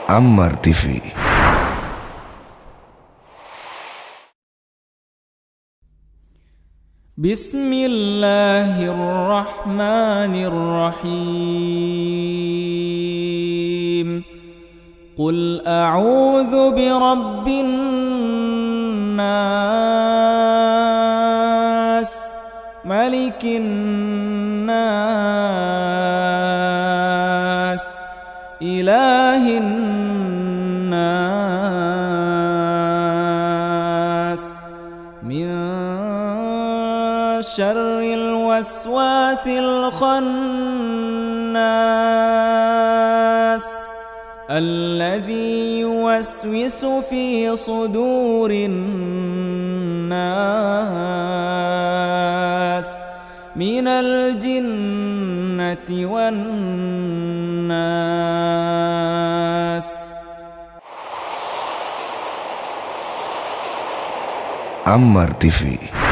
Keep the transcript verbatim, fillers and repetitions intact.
Ammar T V. بسم الله الرحمن الرحيم. قل أعوذ برب الناس، ملك الناس، إله الناس، من شر الوسواس الخناس الذي يوسوس في صدور الناس من الجنة والناس. Ammar T V.